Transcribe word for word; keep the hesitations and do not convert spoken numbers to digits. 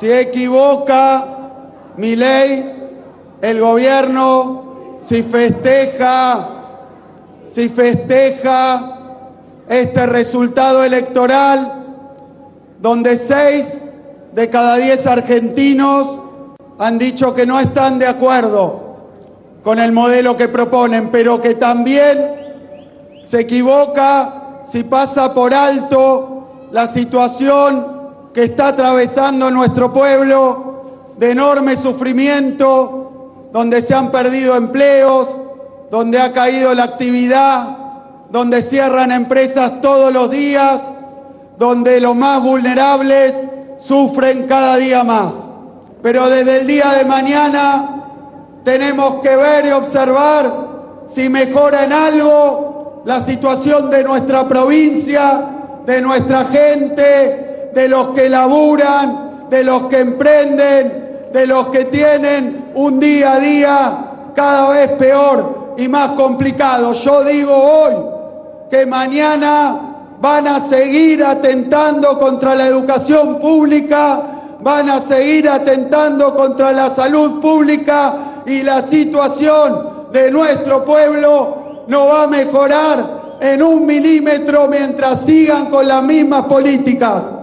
si equivoca Milei, el gobierno, si festeja, si festeja este resultado electoral, donde seis de cada diez argentinos han dicho que no están de acuerdo con el modelo que proponen, pero que también se equivoca si pasa por alto la situación que está atravesando nuestro pueblo de enorme sufrimiento, donde se han perdido empleos, donde ha caído la actividad, donde cierran empresas todos los días, donde los más vulnerables sufren cada día más. Pero desde el día de mañana tenemos que ver y observar si mejora en algo la situación de nuestra provincia, de nuestra gente, de los que laburan, de los que emprenden, de los que tienen un día a día cada vez peor y más complicado. Yo digo hoy que mañana van a seguir atentando contra la educación pública, van a seguir atentando contra la salud pública y la situación de nuestro pueblo no va a mejorar en un milímetro mientras sigan con las mismas políticas.